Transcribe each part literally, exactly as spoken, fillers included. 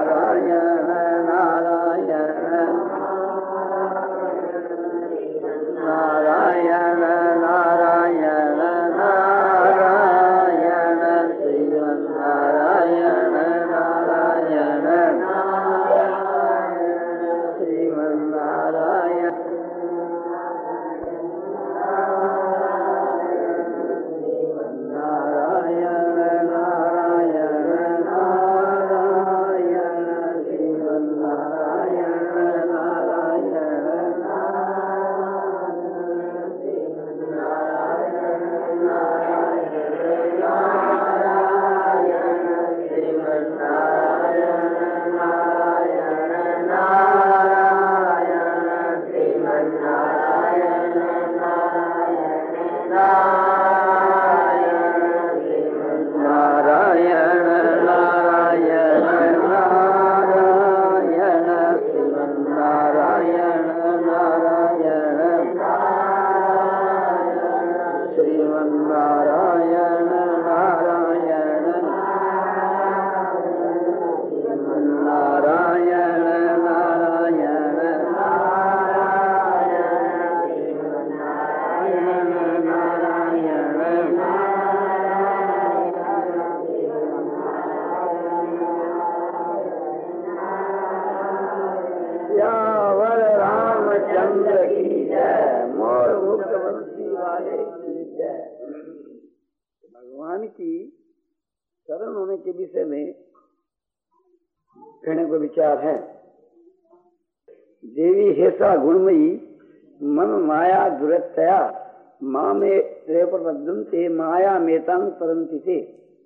नारायण नारायण नारायण नारायण नारायण श्रीमन नारायण नारायण श्रीमन नारायण भगवान की शरण होने के विषय में कहने को विचार है। देवी हेसा गुणमयी मन माया दुरतया माँ में प्रबद्धंते माया मेतांग परंति से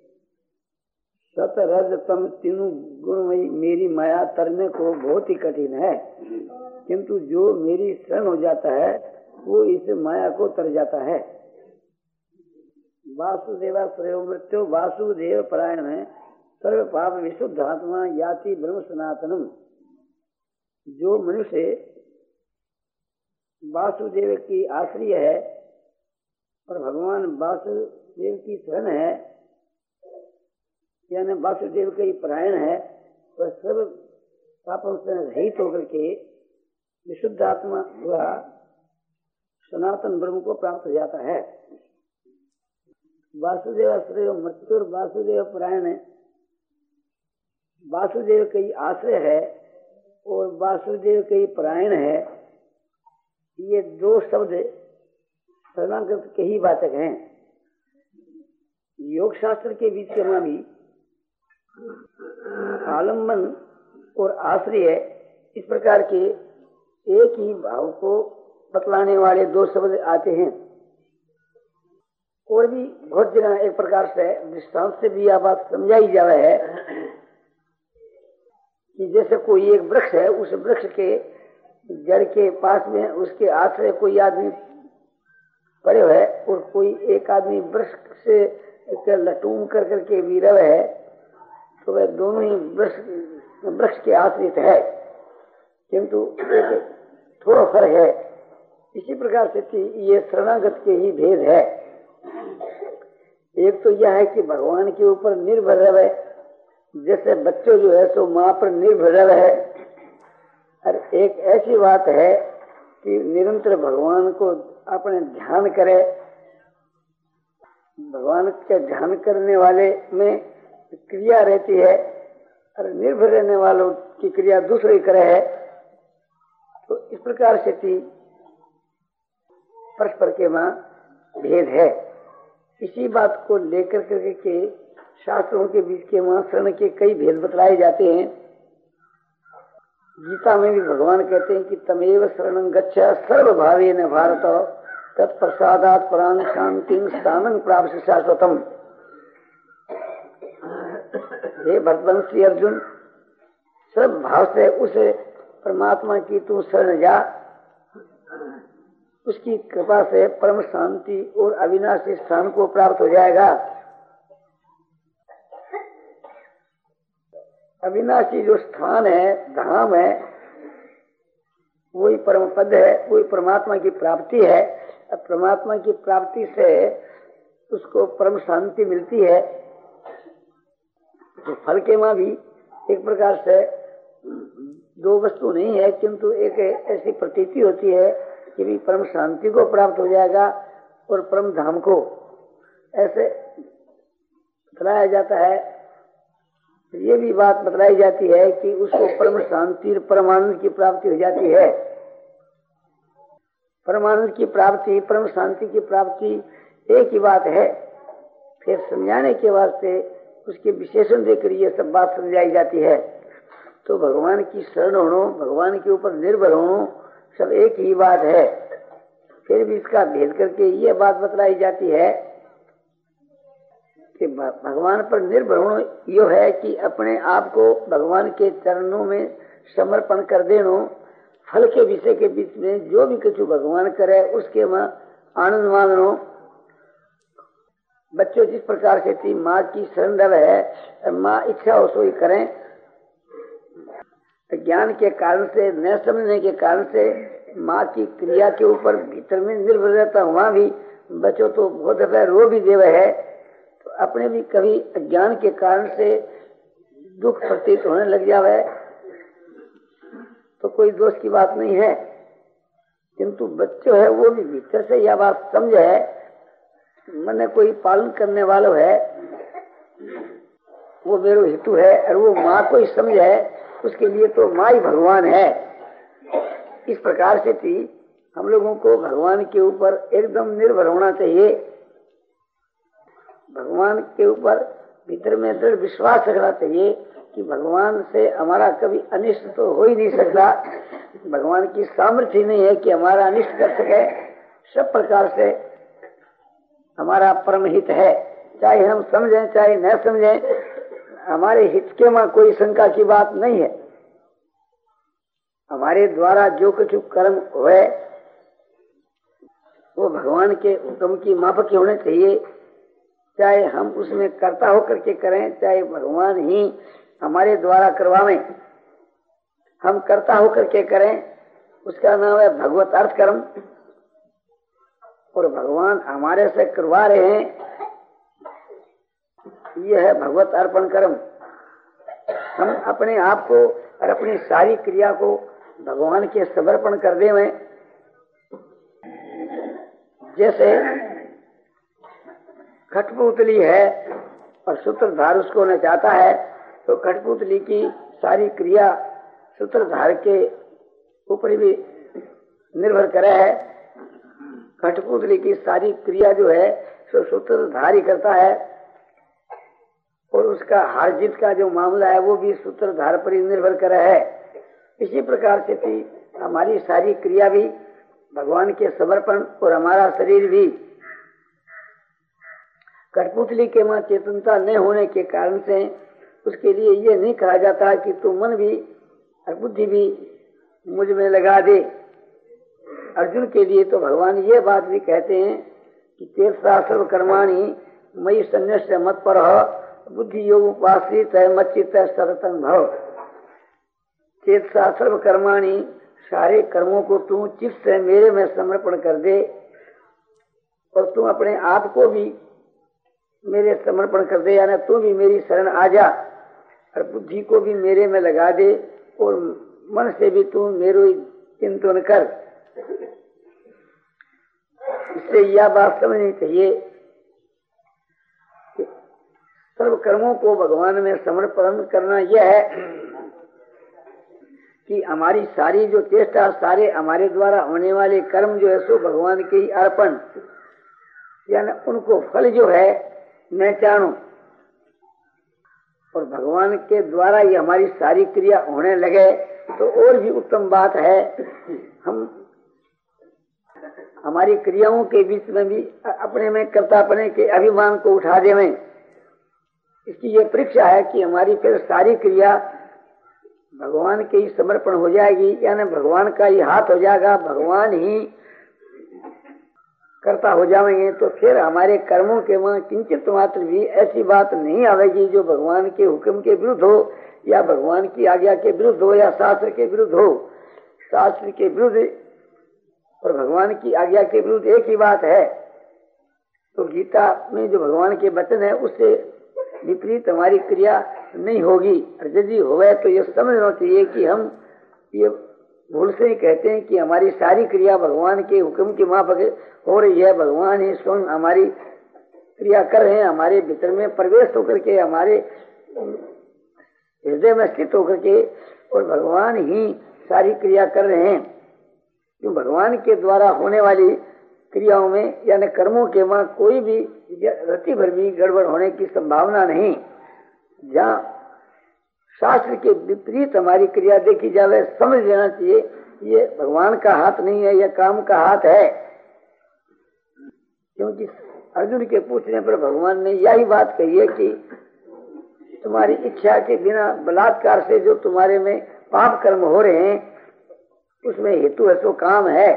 सत रज तम तीनों गुणमयी मेरी माया तरने को बहुत ही कठिन है, किंतु जो मेरी शरण हो जाता है वो इस माया को तर जाता है। वासुदेवा प्रयोग मृत्यु वासुदेव परायण है सर्व पाप विशुद्ध आत्मा याति ब्रह्म सनातनम। जो मनुष्य वासुदेव की आश्रय है और भगवान वासुदेव की शरण है, यानी वासुदेव का ही परायण है, वह सब पापों से रहित होकर के विशुद्ध आत्मा हुआ सनातन ब्रह्म को प्राप्त हो जाता है। वासुदेव आश्रय मृत्यु और वासुदेव परायण है, वासुदेव का ही आश्रय है और वासुदेव का ही परायण है। ये दो शब्द शरणागत के ही वाचक हैं। योग शास्त्र के बीच में भी आलम्बन और आश्रय इस प्रकार के एक ही भाव को बतलाने वाले दो शब्द आते हैं। और भी बहुत जगह एक प्रकार से दृष्टांत से भी यह बात समझाई जा रही है कि जैसे कोई एक वृक्ष है, उस वृक्ष के जड़ के पास में उसके आश्रय कोई आदमी पड़े हुए है और कोई एक आदमी वृक्ष से लटूम कर करके भी रहे है, तो वह दोनों ही वृक्ष वृक्ष के आश्रित है, किंतु थोड़ा फर्क है। इसी प्रकार से ये शरणागत के ही भेद है। एक तो यह है कि भगवान के ऊपर निर्भर रहे, जैसे बच्चों जो है सो माँ पर निर्भर रहे, और एक ऐसी बात है कि निरंतर भगवान को अपने ध्यान करे। भगवान के ध्यान करने वाले में क्रिया रहती है और निर्भर रहने वालों की क्रिया दूसरी करे है। तो इस प्रकार से परस्पर के मां भेद है। इसी बात को लेकर करके के शास्त्रों के बीच के मां शरण के कई भेद बतलाए जाते हैं। गीता में भी भगवान कहते हैं कि तमेव शरणं गच्छ सर्वभावेन भारत तत्प्रसादात् परां शांतिं स्थानं प्राप्स्यसि शाश्वतम्। हे भरतवंशी अर्जुन, सब भाव से उस परमात्मा की तू शरण जा, उसकी कृपा से परम शांति और अविनाशी स्थान को प्राप्त हो जाएगा। अविनाशी जो स्थान है, धाम है, वही परम पद है, वही परमात्मा की प्राप्ति है। परमात्मा की प्राप्ति से उसको परम शांति मिलती है। तो फल के मां भी एक प्रकार से दो वस्तु नहीं है, किंतु एक ऐसी प्रतीति होती है कि भी परम शांति को प्राप्त हो जाएगा और परम धाम को ऐसे बतलाया जाता है। ये भी बात बतलाई जाती है कि उसको परम शांति और परमानंद की प्राप्ति हो जाती है। परमानंद की प्राप्ति, परम शांति की प्राप्ति एक ही बात है। फिर समझाने के वास्ते उसके विशेषण देकर ये सब बात समझाई जाती है। तो भगवान की शरण होना, भगवान के ऊपर निर्भर होना सब एक ही बात है। फिर भी इसका भेद करके ये बात बतलाई जाती है कि भगवान पर निर्भर होना यो है कि अपने आप को भगवान के चरणों में समर्पण कर देना। फल के विषय के बीच में जो भी कुछ भगवान करे उसके में आनंद मानो। बच्चों जिस प्रकार से थी माँ की शरण है, माँ इच्छा हो सो ही करें। ज्ञान के कारण से, न समझने के कारण से माँ की क्रिया के ऊपर भीतर में निर्भर रहता हुआ भी बच्चों तो बहुत दफा रो भी देवे है। तो अपने भी कभी अज्ञान के कारण से दुख प्रतीत होने लग जावे तो कोई दोष की बात नहीं है, किंतु बच्चों है वो भी भीतर से यह बात समझे है, मैंने कोई पालन करने वाला है, वो मेरा हेतु है, और वो माँ को ही समझे है, उसके लिए तो माँ ही भगवान है। इस प्रकार से थी हम लोगों को भगवान के ऊपर एकदम निर्भर होना चाहिए। भगवान के ऊपर भीतर में दृढ़ विश्वास रखना चाहिए कि भगवान से हमारा कभी अनिष्ट तो हो ही नहीं सकता। भगवान की सामर्थ्य नहीं है कि हमारा अनिष्ट कर सके। सब प्रकार से हमारा परम हित है, चाहे हम समझें चाहे न समझें, हमारे हित के में कोई शंका की बात नहीं है। हमारे द्वारा जो कुछ कर्म हुए वो भगवान के हुक्म की माफक होने चाहिए, चाहे हम उसमें कर्ता होकर के करें चाहे भगवान ही हमारे द्वारा करवावें। हम कर्ता होकर के करें उसका नाम है भगवत अर्थ कर्म, और भगवान हमारे से करवा रहे हैं यह है भगवत अर्पण कर्म। हम अपने आप को और अपनी सारी क्रिया को भगवान के समर्पण कर दें। जैसे कठपुतली है और सूत्रधार उसको नचाता है, तो कठपुतली की सारी क्रिया सूत्रधार के ऊपर भी निर्भर करे है। कठपुतली की सारी क्रिया जो है सो सूत्रधार ही करता है, और उसका हार जीत का जो मामला है वो भी सूत्रधार पर ही निर्भर करे है। इसी प्रकार से थी हमारी सारी क्रिया भी भगवान के समर्पण, और हमारा शरीर भी। कठपुतली के मां चेतनता न होने के कारण से उसके लिए ये नहीं कहा जाता कि तू मन भी और बुद्धि भी मुझ में लगा दे। अर्जुन के लिए तो भगवान ये बात भी कहते हैं कि चेतसा सर्व कर्माणि मयि सन्न्यस्य मत पर बुद्धि योग उपाश्रित है मच्चित सततं भव। चेतसा सर्व कर्माणि, सारे कर्मों को तू चित्त से मेरे में समर्पण कर दे, और तू अपने आप को भी मेरे समर्पण कर दे, यानी तू भी मेरी शरण आ जा, और बुद्धि को भी मेरे में लगा दे, और मन से भी तू मेरे चिंतन कर। इससे यह बात समझनी चाहिए कि सर्व कर्मों को भगवान में समर्पण करना यह है कि हमारी सारी जो चेष्टा, सारे हमारे द्वारा होने वाले कर्म जो है सो भगवान के ही अर्पण, यानी उनको फल जो है मैं चाहूं, और भगवान के द्वारा ही हमारी सारी क्रिया होने लगे तो और भी उत्तम बात है। हम हमारी क्रियाओं के बीच में भी अपने में कर्तापने के अभिमान को उठा देवें। इसकी ये परीक्षा है कि हमारी फिर सारी क्रिया भगवान के ही समर्पण हो जाएगी, यानी भगवान का ही हाथ हो जाएगा, भगवान ही करता हो जाएंगे। तो फिर हमारे कर्मों के वहां किंचित मात्र भी ऐसी बात नहीं आवेगी जो भगवान के हुक्म के विरुद्ध हो, या भगवान की आज्ञा के विरुद्ध हो, या शास्त्र के विरुद्ध हो। शास्त्र के विरुद्ध और भगवान की आज्ञा के विरुद्ध एक ही बात है। तो गीता में जो भगवान के वचन है उससे विपरीत हमारी क्रिया नहीं होगी। यदि होवे तो ये समझना चाहिए कि हम ये भूल से ही कहते हैं कि हमारी सारी क्रिया भगवान के हुक्म की माफक हो रही है। भगवान ही स्वयं हमारी क्रिया कर रहे हैं, हमारे भीतर में प्रवेश होकर के, हमारे हृदय में स्थित होकर के, और भगवान ही सारी क्रिया कर रहे हैं। क्यों भगवान के द्वारा होने वाली क्रियाओं में यानी कर्मों के वहां कोई भी रति भर भी गड़बड़ होने की संभावना नहीं। जहाँ शास्त्र के विपरीत हमारी क्रिया देखी जावे, समझ लेना चाहिए ये भगवान का हाथ नहीं है, यह काम का हाथ है। क्योंकि अर्जुन के पूछने पर भगवान ने यही बात कही है कि तुम्हारी इच्छा के बिना बलात्कार से जो तुम्हारे में पाप कर्म हो रहे हैं उसमें हेतु है सो काम है।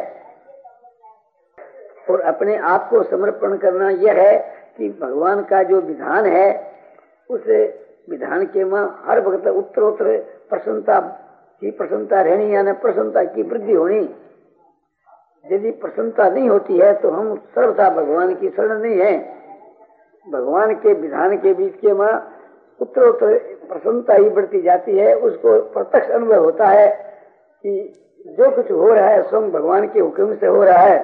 और अपने आप को समर्पण करना यह है कि भगवान का जो विधान है उस विधान के मां हर वक्त उत्तरोत्तर प्रसन्नता की प्रसन्नता रहनी, यानी प्रसन्नता की वृद्धि होनी। यदि प्रसन्नता नहीं होती है तो हम सर्वथा भगवान की शरण नहीं है। भगवान के विधान के बीच के मां उत्तरोत्तर प्रसन्नता ही बढ़ती जाती है। उसको प्रत्यक्ष अनुभव होता है कि जो कुछ हो रहा है स्वयं भगवान के हुक्म से हो रहा है।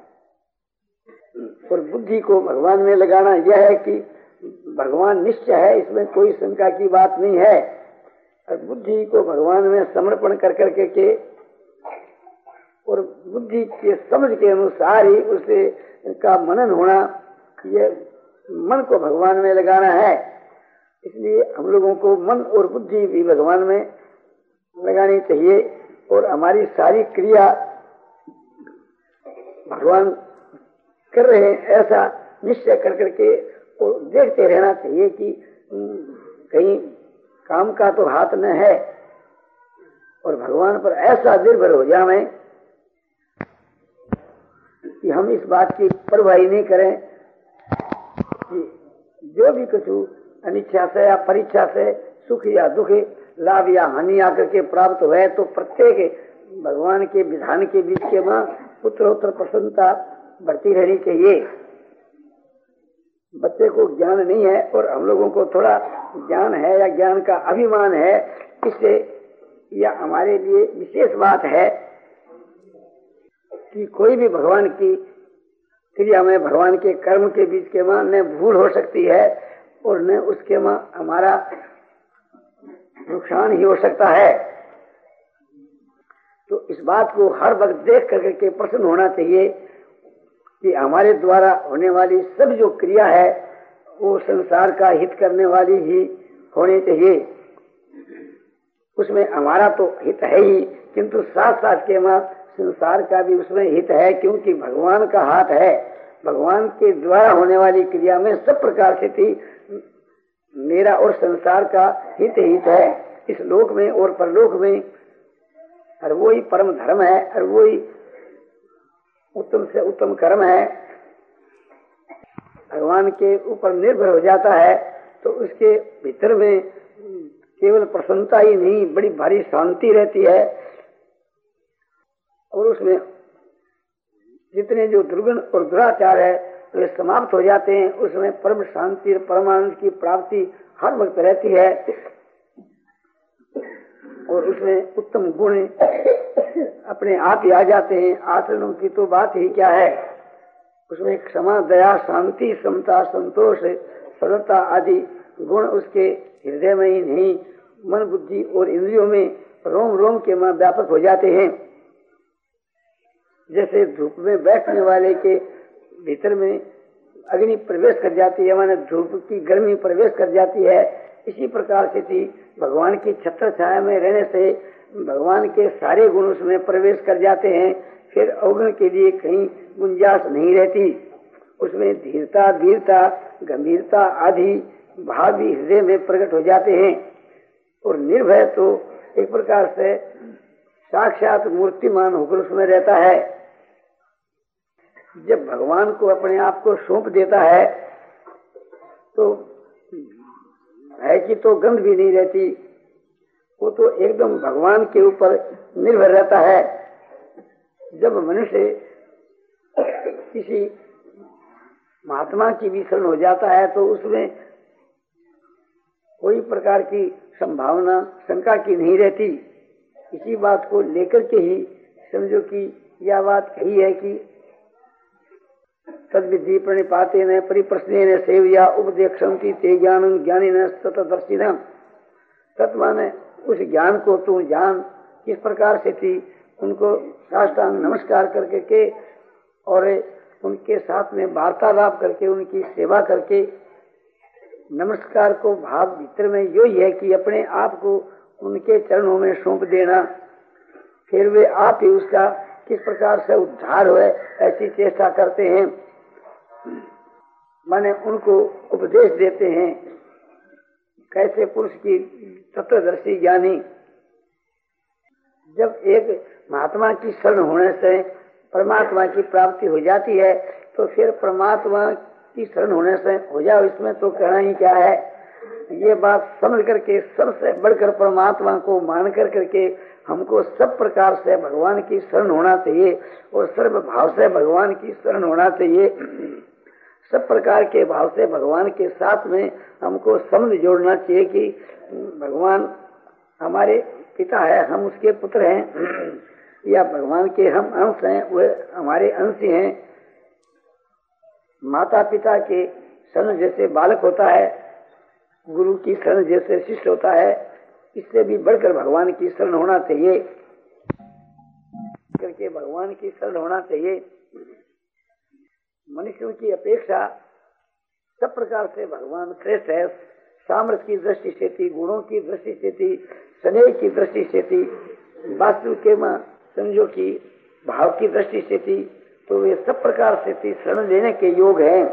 और बुद्धि को भगवान में लगाना यह है कि भगवान निश्चय है, इसमें कोई शंका की बात नहीं है। और बुद्धि को भगवान में समर्पण कर करके के और बुद्धि के समझ के अनुसार ही उसे का मनन होना, ये मन को भगवान में लगाना है। इसलिए हम लोगों को मन और बुद्धि भी भगवान में लगानी चाहिए और हमारी सारी क्रिया भगवान कर रहे हैं ऐसा निश्चय कर करके और देखते रहना चाहिए कि कहीं काम का तो हाथ न है। और भगवान पर ऐसा निर्भर हो जाए कि हम इस बात की परवाह नहीं करें कि जो भी कुछ अनिच्छा से या परीक्षा से सुख या दुख, लाभ या हानि आकर के प्राप्त हुए तो प्रत्येक भगवान के विधान के बीच के मां उत्तरोत्तर प्रसन्नता बढ़ती रहनी चाहिए। बच्चे को ज्ञान नहीं है और हम लोगों को थोड़ा ज्ञान है या ज्ञान का अभिमान है, इससे यह हमारे लिए विशेष बात है कि कोई भी भगवान की क्रिया में, भगवान के कर्म के बीच के मां न भूल हो सकती है और न उसके मां हमारा नुकसान ही हो सकता है। तो इस बात को हर वक्त देख करके प्रसन्न होना चाहिए कि हमारे द्वारा होने वाली सब जो क्रिया है वो संसार का हित करने वाली ही होनी चाहिए। उसमें हमारा तो हित है ही, किंतु साथ साथ के मां संसार का भी उसमें हित है, क्योंकि भगवान का हाथ है। भगवान के द्वारा होने वाली क्रिया में सब प्रकार से थी मेरा और संसार का हित हित है, इस लोक में और परलोक में। और वही परम धर्म है और वही उत्तम से उत्तम कर्म है। भगवान के ऊपर निर्भर हो जाता है तो उसके भीतर में केवल प्रसन्नता ही नहीं, बड़ी भारी शांति रहती है। और उसमें जितने जो दुर्गुण और दुराचार है वे तो समाप्त हो जाते हैं। उसमें परम शांति और परमानंद की प्राप्ति हर वक्त रहती है। और उसमें उत्तम गुण अपने आप ही आ जाते हैं। आचरणों की तो बात ही क्या है, उसमें क्षमा, दया, शांति, समता, संतोष, सरलता आदि गुण उसके हृदय में ही नहीं, मन, बुद्धि और इंद्रियों में रोम रोम के में व्यापक हो जाते हैं। जैसे धूप में बैठने वाले के भीतर में अग्नि प्रवेश कर जाती है, माने धूप की गर्मी प्रवेश कर जाती है, इसी प्रकार से थी भगवान की छत्र छाया में रहने से भगवान के सारे गुण उसमें प्रवेश कर जाते हैं। फिर अवगुण के लिए कहीं गुंजाइश नहीं रहती। उसमें धीरता, वीरता, गंभीरता आदि भाव भी हृदय में प्रकट हो जाते हैं। और निर्भय तो एक प्रकार से साक्षात मूर्तिमान होकर उसमें रहता है। जब भगवान को अपने आप को सौंप देता है तो है कि तो गंध भी नहीं रहती, वो तो एकदम भगवान के ऊपर निर्भर रहता है। जब मनुष्य किसी महात्मा की भी शरण हो जाता है तो उसमें कोई प्रकार की संभावना शंका की नहीं रहती। इसी बात को लेकर के ही समझो कि यह बात कही है कि तद्विधि प्रणिपाते न परिप्रश्ने न सेवया उपदेक्षन्ति ते ज्ञानं ज्ञानिनः तत्दर्शिनः। तत्व ने उस ज्ञान को तू जान किस प्रकार से थी, उनको साष्टांग नमस्कार करके के और उनके साथ में वार्तालाप करके उनकी सेवा करके। नमस्कार को भाव भीतर में यो ही है कि अपने आप को उनके चरणों में सौंप देना, फिर वे आप ही उसका किस प्रकार से उद्धार हो ऐसी चेष्टा करते हैं। माने उनको उपदेश देते हैं कैसे पुरुष की तत्वदर्शी ज्ञानी। जब एक महात्मा की शरण होने से परमात्मा की प्राप्ति हो जाती है तो फिर परमात्मा की शरण होने से हो जाओ, इसमें तो कहना ही क्या है। ये बात समझ करके सबसे बढ़कर परमात्मा को मान कर करके हमको सब प्रकार से भगवान की शरण होना चाहिए और सर्व भाव से भगवान की शरण होना चाहिए। सब प्रकार के भाव से भगवान के साथ में हमको समझ जोड़ना चाहिए कि भगवान हमारे पिता है, हम उसके पुत्र हैं, या भगवान के हम अंश हैं, वे हमारे अंश हैं। माता पिता के शरण जैसे बालक होता है, गुरु की शरण जैसे शिष्य होता है, इससे भी बढ़कर भगवान की शरण होना चाहिए, करके भगवान की शरण होना चाहिए। मनुष्यों की अपेक्षा सब प्रकार से भगवान श्रेष्ठ है। सामर्थ्य की दृष्टि से थी, गुणों की दृष्टि से थी, स्नेह की दृष्टि से थी, वास्तु के मां समझो कि भाव की दृष्टि से थी, तो वे सब प्रकार से थी शरण लेने के योग हैं।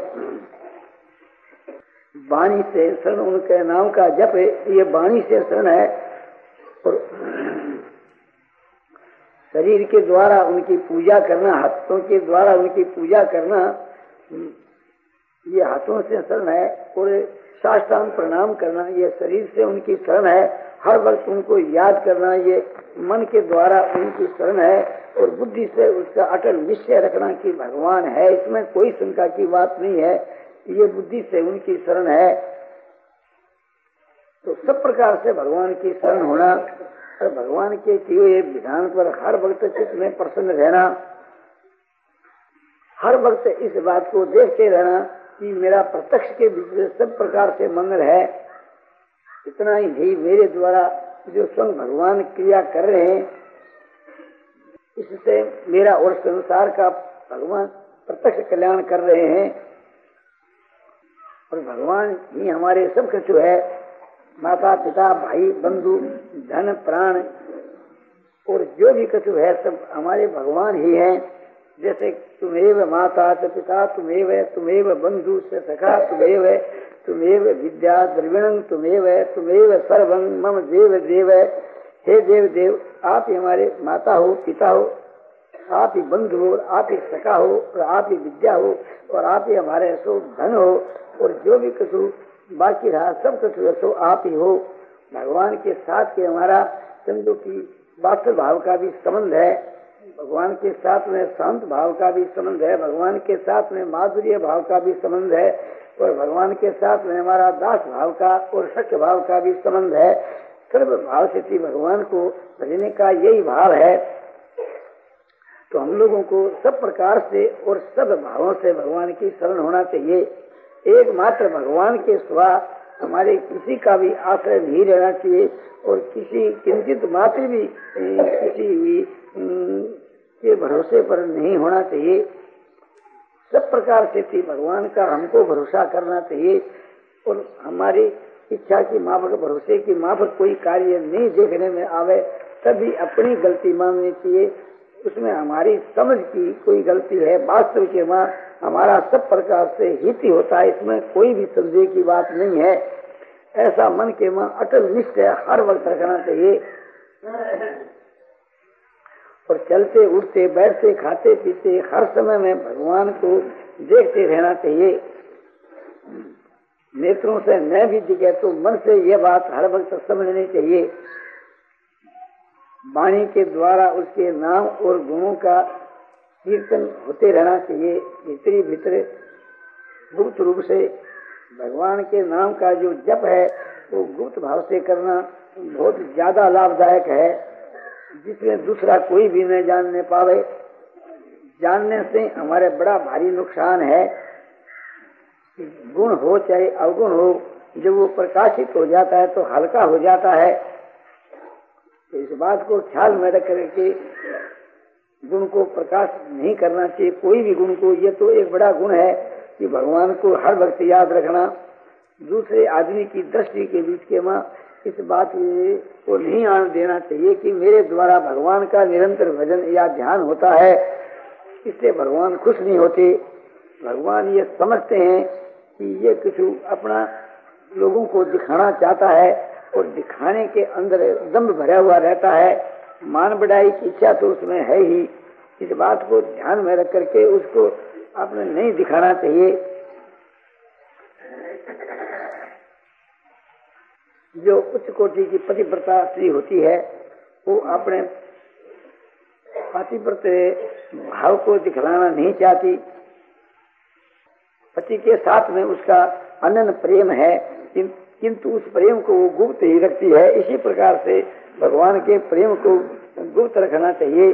वाणी से शरण उनके नाम का जप है, ये वाणी से शरण है। और शरीर के द्वारा उनकी पूजा करना, हाथों के द्वारा उनकी पूजा करना, ये हाथों से शरण है। और साष्टांग प्रणाम करना, ये शरीर से उनकी शरण है। हर वक्त उनको याद करना, ये मन के द्वारा उनकी शरण है। और बुद्धि से उसका अटल निश्चय रखना कि भगवान है, इसमें कोई शंका की बात नहीं है, ये बुद्धि से उनकी शरण है। तो सब प्रकार से भगवान की शरण होना और भगवान के किए हुए विधान पर हर वक्त चित्त में प्रसन्न रहना, हर वक्त इस बात को देखते रहना कि मेरा प्रत्यक्ष के बीच सब प्रकार से मंगल है। इतना ही नहीं, मेरे द्वारा जो स्वयं भगवान क्रिया कर रहे हैं, इससे मेरा और संसार का भगवान प्रत्यक्ष कल्याण कर रहे हैं। और भगवान ही हमारे सब कुछ है, माता पिता भाई बंधु धन प्राण और जो भी कछु है सब हमारे भगवान ही हैं। जैसे तुम्हेव माता च पिता तुम्हेव तुम्हेव बंधु से सखा तुम्हेव तुम्हेव विद्या द्रविणं तुम्हेव तुम्हेव सर्वं मम देव देव। हे देव देव, आप ही हमारे माता हो, पिता हो, आप ही बंधु हो, आप ही सखा हो, और आप ही विद्या हो, और आप ही हमारे सो धन हो, और जो भी कछु बाकी रहा सब कछु सो आप ही हो। भगवान के साथ के हमारा समझो कि वास्तव भाव का भी संबंध है, भगवान के साथ में शांत भाव का भी संबंध है, भगवान के साथ में माधुर्य भाव का भी संबंध है, और भगवान के साथ में हमारा दास भाव का और सख्य भाव का भी संबंध है। सर्व भाव से भगवान को भजने का यही भाव है। तो हम लोगों को सब प्रकार से और सब भावों से भगवान की शरण होना चाहिए। एकमात्र भगवान के सिवा हमारे किसी का भी आश्रय नहीं रहना चाहिए, और किसी किंचित मात्र भी किसी के भरोसे पर नहीं होना चाहिए। सब प्रकार से थी भगवान का हमको भरोसा करना चाहिए, और हमारी इच्छा की माफक भरोसे की माफक कोई कार्य नहीं देखने में आवे, तभी अपनी गलती माननी चाहिए। उसमें हमारी समझ की कोई गलती है, वास्तव के मां हमारा सब प्रकार से हित ही होता है, इसमें कोई भी संदेह की बात नहीं है। ऐसा मन के मां अटल निश्चय हर वक्त रखना चाहिए, और चलते उठते बैठते खाते पीते हर समय में भगवान को देखते रहना चाहिए। नेत्रों से न भी दिखे तो मन से ये बात हर वक्त समझनी चाहिए। वाणी के द्वारा उसके नाम और गुणों का कीर्तन होते रहना चाहिए। भीतरी भीतर गुप्त रूप से भगवान के नाम का जो जप है वो गुप्त भाव से करना बहुत ज्यादा लाभदायक है, जिसमें दूसरा कोई भी न जानने पावे। जानने से हमारे बड़ा भारी नुकसान है। गुण हो चाहे अवगुण हो, जब वो प्रकाशित हो जाता है तो हल्का हो जाता है। इस बात को ख्याल में रख करके गुण को प्रकाश नहीं करना चाहिए, कोई भी गुण को। ये तो एक बड़ा गुण है कि भगवान को हर वक्त याद रखना। दूसरे आदमी की दृष्टि के बीच के माँ इस बात को नहीं आने देना चाहिए कि मेरे द्वारा भगवान का निरंतर भजन या ध्यान होता है, इससे भगवान खुश नहीं होते। भगवान ये समझते हैं कि ये कुछ अपना लोगों को दिखाना चाहता है और दिखाने के अंदर दम्भ भरा हुआ रहता है। मान बढ़ाई की इच्छा तो उसमें है ही। इस बात को ध्यान में रख करके उसको आपने नहीं दिखाना चाहिए। जो उच्च कोटि की पतिव्रता स्त्री होती है वो अपने पतिव्रत भाव को दिखलाना नहीं चाहती। पति के साथ में उसका अनन्य प्रेम है, किंतु उस प्रेम को वो गुप्त ही रखती है। इसी प्रकार से भगवान के प्रेम को गुप्त रखना चाहिए।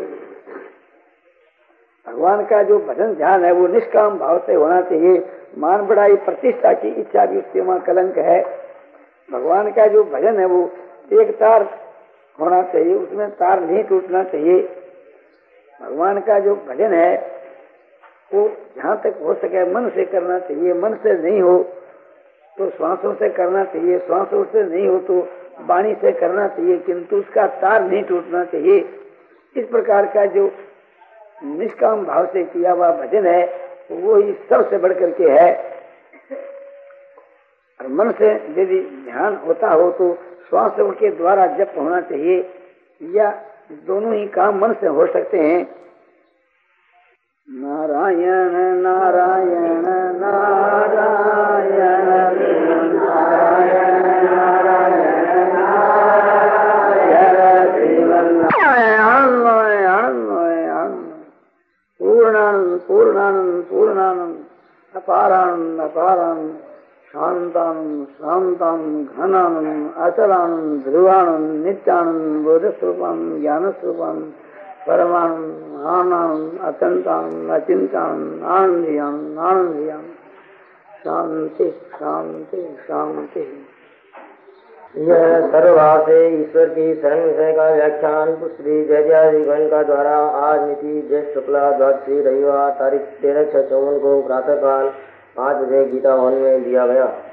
भगवान का जो भजन ध्यान है वो निष्काम भाव से होना चाहिए। मान बढ़ाई प्रतिष्ठा की इच्छा भी उसके वहाँ कलंक है। भगवान का जो भजन है वो एक तार होना चाहिए, उसमें तार नहीं टूटना चाहिए। भगवान का जो भजन है वो जहाँ तक हो सके मन से करना चाहिए। मन से नहीं हो तो श्वासों से करना चाहिए, श्वासों से नहीं हो तो वाणी से करना चाहिए, किंतु उसका तार नहीं टूटना चाहिए। इस प्रकार का जो निष्काम भाव से किया हुआ भजन है वो ही सबसे बढ़ करके है। और मन से यदि ध्यान होता हो तो श्वास के द्वारा जप होना चाहिए, या दोनों ही काम मन से हो सकते हैं। नारायण नारायण नारायण पूर्णानंद पूर्णानंद पूर्णानंद अपारानंद अपारानंद शांतानंद शांतानंद घनानंद अचलानंद ध्रुवानंद नित्यानंद बोधस्वरूपानंद ज्ञानस्वरूपानंद परमानंद आनंद अत्यंतानंद अचिंतानंद आनंदियानंद आनंदियानंद शांति शांति शांति। यह सर्वभाषे ईश्वर की शरण विषय का व्याख्यान श्री जयजय का द्वारा आज मिति ज्येष्ठ शुक्ला द्वादशी रविवार तारीख तेरह छह चौवन को प्रातः काल पाँच बजे गीता भवन में दिया गया।